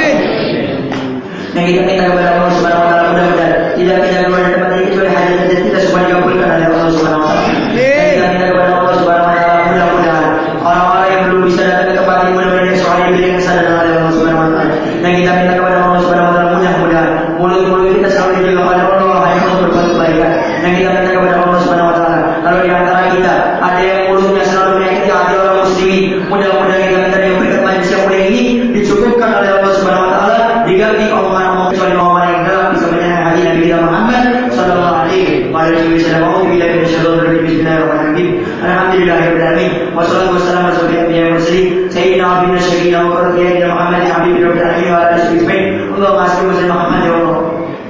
Dan kita minta kepada Allah Subhanahu Wa Taala, mudah-mudahan tidak keluar dari tempat ini kecuali hajat-hajat kita semua dikabulkan oleh Allah Subhanahu Wa Taala. Dan kita minta kepada Allah Subhanahu Wa Taala, mudah-mudahan orang-orang yang belum bisa datang ke tempat ini mudah-mudahan soal diberikan kesadaran oleh Allah Subhanahu Wa Taala. Dan kita minta kepada Allah Subhanahu Wa Taala, mudah-mudahan mulut-mulut kita selalu dijaga oleh Allah hanya untuk berbuat kebaikan. Dan kita minta kepada Allah Subhanahu Wa Taala, kalau di antara kita ada yang mulutnya selalu menyakiti hati orang muslimin, mudah-mudahan kita minta dia berikan majelis yang mulia ini dicukupkan oleh Allah Subhanahu Wa Taala, diganti omongan-omongan kecuali omongan yang gelap bisa menyenangkan hati Nabi kita Muhammad Sallallahu Alaihi Wasallam. Bismillahirrahmanirrahim. Alhamdulillahirabbil alamin. Wassalatu wassalamu ala asyrofil mursalin sayyidina wa nabiyina syafiina wa qurrati Muhammad habibir rabbil alamin wa ala alihi wasallam. Allahumma salli wa sallim Muhammad ya Allah.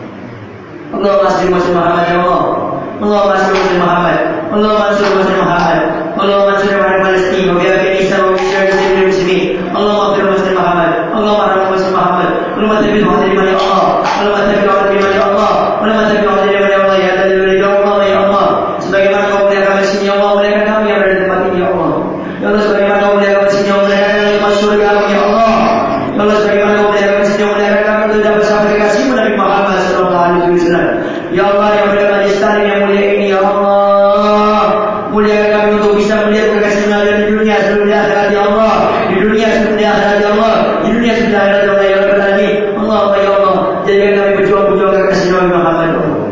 Allahumma salli wa sallim Muhammad ya Allah. Allahumma salli wa sallim Muhammad. Allahumma salli wa sallim Muhammad. Allahumma salli wa sallim Palestin wa bi'afiyati Islam wa bi'afiyati muslimin. Allahumma salli wa sallim Muhammad. Allahumma salli wa sallim Muhammad. Allahumma salli wa sallim ya Allah. Allahumma salli wa sallim ya Allah. Allahumma salli wa sallim ya Allah ya Allah ya Allah. Sebagaimana kau muliakan kami sini ya Allah, muliakan kami yang berada di tempat ini ya Allah. Ya Allah, sebagaimana kau muliakan kami sini ya Allah, muliakan kami di surga ya Allah. Ya Allah, sebagaimana kau muliakan kami sini ya Allah, muliakan kami untuk dapat sampai kasih-Mu Nabi Muhammad Sallallahu Alaihi Wasallam. Ya Allah, yang mulia majlis taklim yang mulia ini ya Allah, muliakan kami untuk bisa melihat kekasih-Mu di dunia sebelum di akhirat ya Allah, di dunia sebelum di akhirat ya Allah, di dunia sebelum di akhirat ya Allah ya Rabbal Alamin. Allah ya Allah, jadikan kami berjuang-berjuang kekasih Nabi Muhammad ya Allah.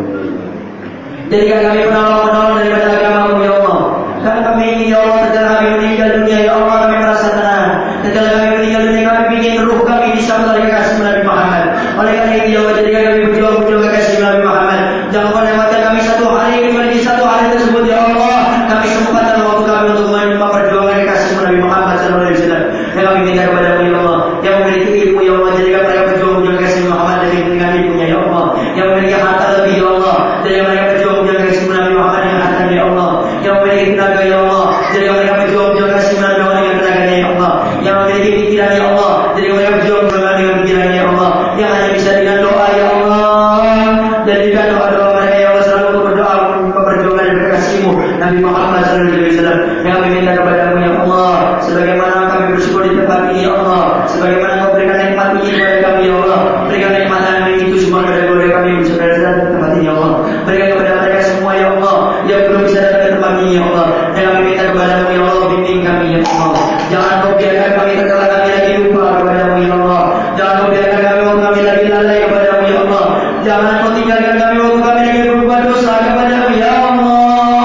Jadikan kami penolong-penolong daripada agama-Mu ya Allah. Karena kami ini ya Allah, tatkala kami meninggal dunia ya Allah, kami merasa tenang. Tatkala kami meninggal dunia, kami ingin ruh kami disambut oleh kekasih Nabi Muhammad. Oleh karena itu ya Allah, jadikan kami berjuang-berjuang kekasih Nabi Muhammad. Jangan kau lewatkan kami satu hari kecuali di satu hari tersebut ya Allah, kami sempatkan waktu kami untuk memperjuangkan kekasih Nabi Muhammad Sallallahu Alaihi Wasallam. Yang kami minta kepada-Mu ya Allah, yang memiliki ilmu ya Allah, jadikan mereka berjuang-berjuang kekasih Muhammad dengan ilmunya ya Allah. Yang memiliki harta lebih ya Allah, jadikan mereka berjuang-berjuang kekasih Nabi Muhammad dengan hartanya ya Allah. Yang memiliki tenaga ya Allah, jadikan mereka berjuang-berjuang kekasih Nabi Muhammad dengan tenaganya ya Allah. Yang memiliki pikiran ya Allah, jadikan mereka berjuang-berjuang dengan pikirannya ya Allah. Yang hanya bisa dengan doa ya Allah, jadikan doa-doa mereka ya Allah selalu untuk berdoa memperjuangkan dengan kekasih-Mu Nabi Muhammad Sallallahu Alaihi Wasallam. Yang kami minta kepada-Mu ya Allah, sebagaimana kami bersyukur di tempat ini ya Allah, sebagaimana Kau berikan nikmat ini kepada kami ya Allah, berikan nikmat yang itu semua kepada keluarga kami yang sudah datang ke tempat ini ya Allah, berikan kepada mereka semua ya Allah yang belum bisa datang ke tempat ini ya Allah. Dan kami minta kepada-Mu ya Allah, bimbing kami ya Allah, jangan Kau biarkan kami tatkala kami lagi lupa kepada-Mu ya Allah, jangan Kau biarkan kami lagi lalai kepada-Mu ya Allah, jangan Kau tinggalkan kami waktu kami lagi berbuat dosa kepada-Mu ya Allah,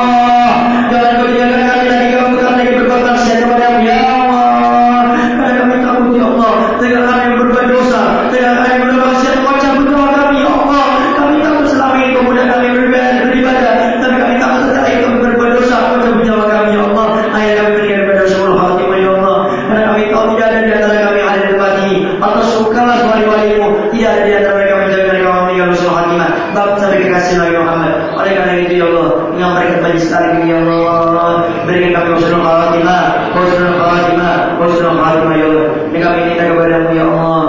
jangan Kau tinggalkan kami lagi berbuat maksiat kepada-Mu ya Allah, karena kami takut ya Allah, dengan kami berbuat dosa, dengan kami berbuat maksiat, Kau cabut doa kami ya Allah. Kami takut selama ini kemudian kami beribadah, tapi kami takut setelah itu kami berbuat dosa, Kau cabut doa kami ya Allah. Ayat kami berikan kepada Rasulullah Fatimah ya Allah, karena kami tahu tidak ada di antara kami yang ada di tempat ini atas sukalah wali-wali-Mu, tidak ada di antara mereka menjaga mereka meninggal Rasulullah Fatimah bahkan sampai kekasih Nabi Muhammad. Oleh karena itu ya Allah, dengan mereka majlis taklim ya Allah, berikan kami husnul khatimah, husnul khatimah, husnul khatimah ya Allah. Dan kami minta kepada-Mu ya Allah,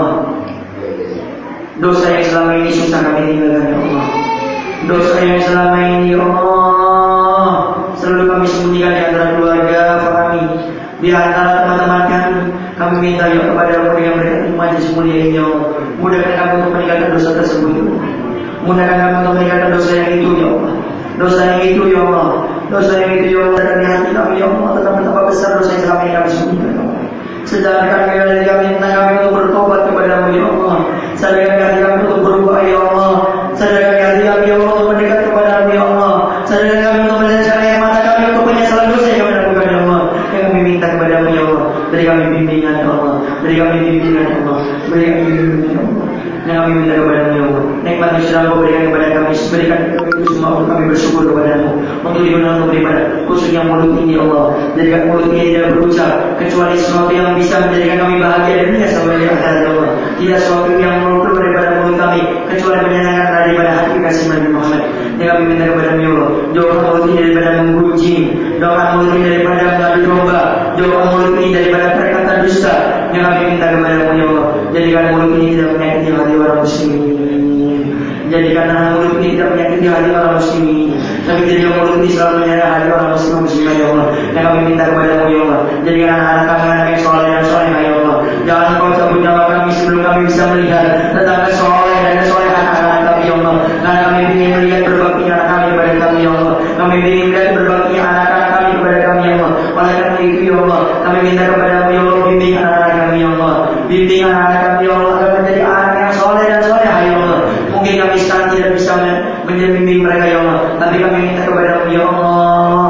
dosa yang selama ini susah kami tinggalkan ya Allah, dosa yang selama ini ya Allah selalu kami sembunyikan di antara keluarga kami, di antara teman-teman kami minta ya kepada-Mu yang berkat majlis mulia ini ya Allah, mudahkan kami untuk meninggalkan dosa tersebut ya Allah. Mudahkan kami untuk meninggalkan dosa yang itu ya Allah, dosa yang itu ya Allah, dosa yang itu ya Allah, dan di hati kami ya Allah tentang betapa besar dosa yang selama ini kami sembunyikan ya Allah. Sadarkan kami tentang kami untuk bertobat kepada-Mu ya Allah, sadarkan hati kami untuk berubah ya Allah, sadarkan hati kami ya Allah untuk itu semua kami bersyukur kepadamu untuk digunakan daripada khususnya mulut ini Allah. Jadikan mulut ini tidak berucap kecuali sesuatu yang bisa menjadikan kami bahagia dan dunia sampai di akhirat ya Allah. Tidak sesuatu yang keluar daripada mulut kami kecuali menyenangkan daripada hati kasih Nabi Muhammad. Yang kami minta kepada-Mu ya Allah, jauhkan mulut ini daripada menggunjing, jauhkan mulut ini daripada mengadu domba, jauhkan mulut ini daripada perkata dusta. Yang kami minta kepada-Mu ya Allah, jadikan mulut ini tidak menyakiti hati orang muslimin. Jadikan mulut ini tidak menyakiti hati orang muslimin, tapi jadikan mulut ini selalu menyenangkan hati orang muslimah ya Allah. Yang kami minta kepada-Mu ya Allah, jadikan anak-anak kami anak yang soleh dan solehah ya Allah. Jangan Engkau cabut nyawa kami sebelum kami bisa melihat tentang kesoleh dan kesolehan anak-anak kami ya Allah. Karena kami ingin melihat berbaktinya anak kami kepada kami ya Allah. Kami ingin melihat berbaktinya anak-anak kami kepada kami ya Allah. Oleh karena itu ya Allah, kami minta kepada-Mu ya Allah, bimbing anak-anak kami ya Allah, bimbing anak-anak kami ya Allah agar menjadi anak yang soleh dan solehah ya Allah. Mungkin kami sekarang tidak bisa membimbing mereka ya Allah, tapi kami minta kepada-Mu ya Allah,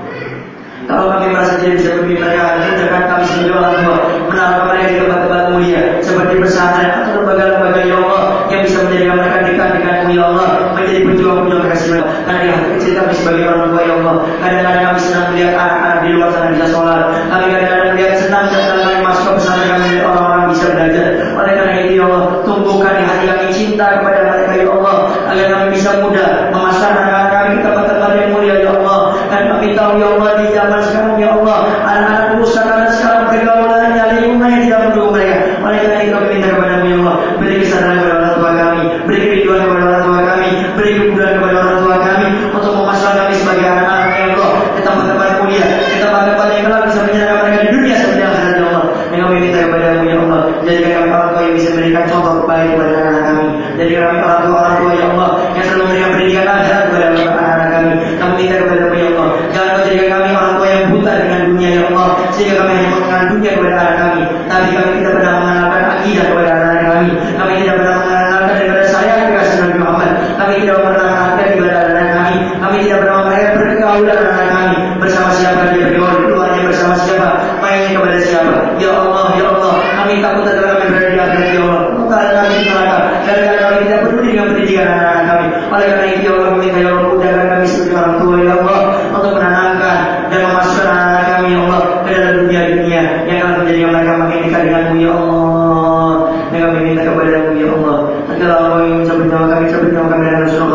kalau kami merasa tidak bisa membimbing mereka, mudahkan kami sebagai orang tua menaruh mereka di tempat-tempat mulia seperti pesantren atau lembaga-lembaga ya Allah yang bisa menjadikan mereka dekat dengan-Mu ya Allah, menjadi pejuang-pejuang kasih mereka. Karena di hati kecil kami sebagai orang tua ya Allah, kadang-kadang kami senang melihat anak-anak di luar sana bisa sholat, kami kadang-kadang melihat senang setelah kami masuk ke pesantren kami melihat orang-orang bisa belajar. Oleh karena itu ya Allah, tumbuhkan di hati kami cinta kepada mereka ya Allah, agar kami bisa mudah memasarkan anak-anak kami ke tempat-tempat yang mulia ya Allah. Dan kami tahu ya Allah, di zaman sekarang ya Allah, anak-anak rusak karena sekarang pergaulannya lingkungan yang tidak mendukung mereka. Oleh karena itu kami minta kepada-Mu ya Allah, beri kesadaran kepada orang tua kami, beri kerinduan kepada orang tua kami, beri kemudahan kepada orang tua kami untuk memasarkan kami sebagai anak-anak ya Allah ke tempat-tempat mulia, ke tempat-tempat yang kelak bisa menyenangkan mereka di dunia seperti akhirat ya Allah. Yang kami minta kepada-Mu ya Allah, jadikan kami orang tua yang bisa memberikan contoh baik kepada anak-anak kami. Jadikan kami orang tua ya Allah yang selalu memberikan pendidikan akhirat kepada anak-anak kami. Kami minta kepada-Mu ya Allah, jangan Kau jadikan kami orang tua yang buta dengan dunia ya Allah, sehingga kami hanya mengenal dunia kepada anak kami, tapi kami tidak pernah mengenalkan akidah kepada anak kami. Kami tidak pernah mengenalkan daripada saya kasih Nabi Muhammad. Kami tidak pernah mengenalkan kepada anak kami. Kami tidak pernah mengenalkan pergaulan anak kami, bersama siapa dia bergaul, keluarnya bersama siapa, mainnya kepada siapa. Ya Allah, kami takut adalah kami berada di akhirat ya Allah, bukan kami di neraka, dan kami tidak peduli dengan pendidikan anak kami. Oleh karena itu ya Allah, kami minta ya Allah, mudahkan kami sebagai orang tua ya Allah untuk menanamkan dan memasukkan anak kami ya Allah ke dalam dunia-dunia yang akan menjadikan mereka makin dekat dengan-Mu ya Allah. Yang kami minta kepada-Mu ya Allah, agar Allah yang mencabut nyawa kami dengan husnul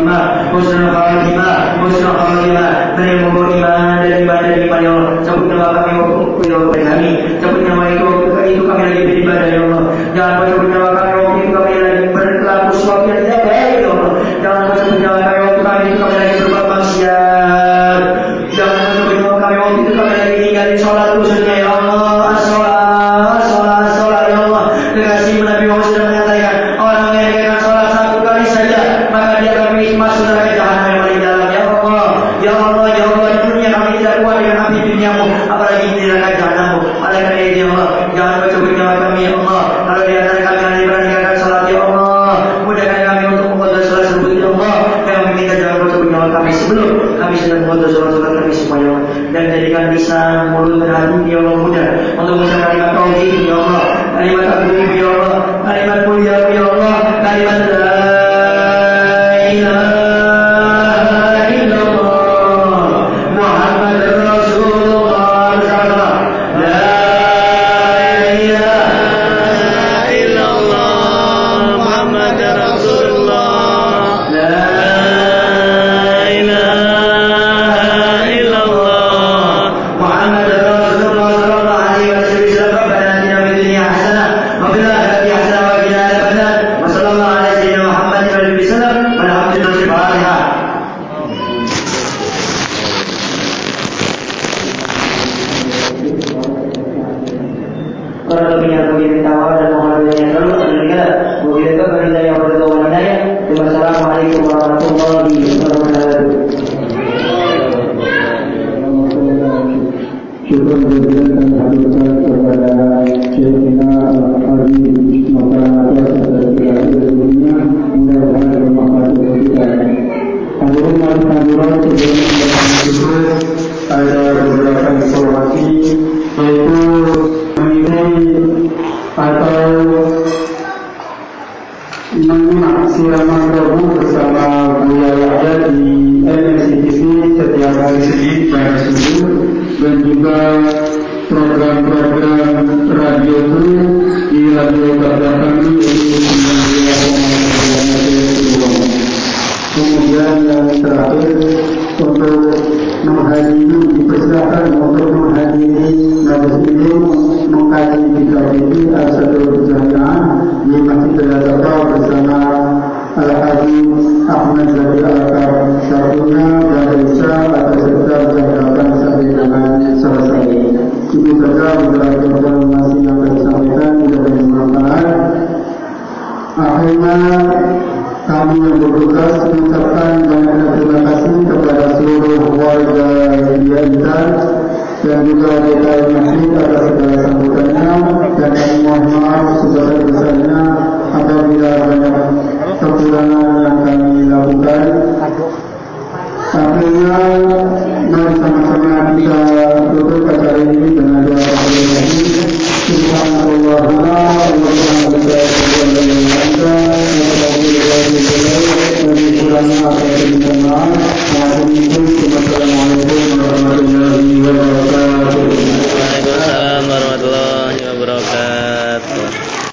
khatimah, dan yang membawa iman dan ibadah ya Allah. Cabut nyawa kami waktu kami, cabut nyawa itu kami lagi beribadah ya Allah. Jangan Kau cabut nyawa kami waktu itu kami lagi berlaku sesuatu yang tidak baik ya Allah. Jangan Kau cabut nyawa kami waktu kami itu kami lagi berbuat maksiat. Jangan Kau cabut nyawa kami waktu itu kami lagi tinggalin sholat khususnya ya Allah. Sholat ya Allah. Kekasih Nabi Muhammad sudah mengatakan, orang yang mengerjakan sholat satu kali saja maka dia akan masuk neraka jahanam yang paling dalam ya Allah. Ya Allah, di dunia kami tidak kuat dengan api duniamu, apalagi di neraka jahanam-Mu. Oleh karena itu ya Allah, jangan Kau cabut nyawa kami ya Allah. Kalau di antara kami yang mengerjakan sholat ya Allah, mudahkan kami untuk mengqadha sholat tersebut ya Allah. Yang kami minta jangan Kau cabut nyawa kami sebelum kami sudah mengqadha sholat kami semua ya Allah. Dan jadikan lisan, mulut dan hati ya Allah mudah untuk mengucapkan kalimat tauhid ya Allah, kalimat agung ya Allah, kalimat mulia ya Allah, kalimat la ilaha illallah Muhammadur Rasulullah. La ilaha illallah Muhammadur Rasulullah. La ilaha illallah Muhammadur Rasulullah. juga program-program radio itu di radio Kabel kami yaitu 92,2. Kemudian yang terakhir untuk menghadiri dipersilakan untuk menghadiri majelis ini mengkaji kitab ini Al-Sadrul Jami'ah di Masjid Al-Azhar bersama Al-Habib Ahmad Zaki Al-Akar satunya dari Isya atau sekitar jam 8 sampai dengan selesai. Itu saja beberapa informasi yang saya sampaikan, tidak ada bermanfaat. Akhirnya kami yang bertugas mengucapkan banyak terima kasih kepada seluruh warga Media Intan dan juga DKI Masjid atas segala sambutannya, dan kami mohon maaf sebesar-besarnya apabila banyak kekurangan yang kami lakukan. Akhirnya mari sama-sama kita tutup acara ini dengan doa kafaratul Subhanallahumma wa bihamdika asyhadu an la ilaha illa anta astaghfiruka wa atubu ilaik.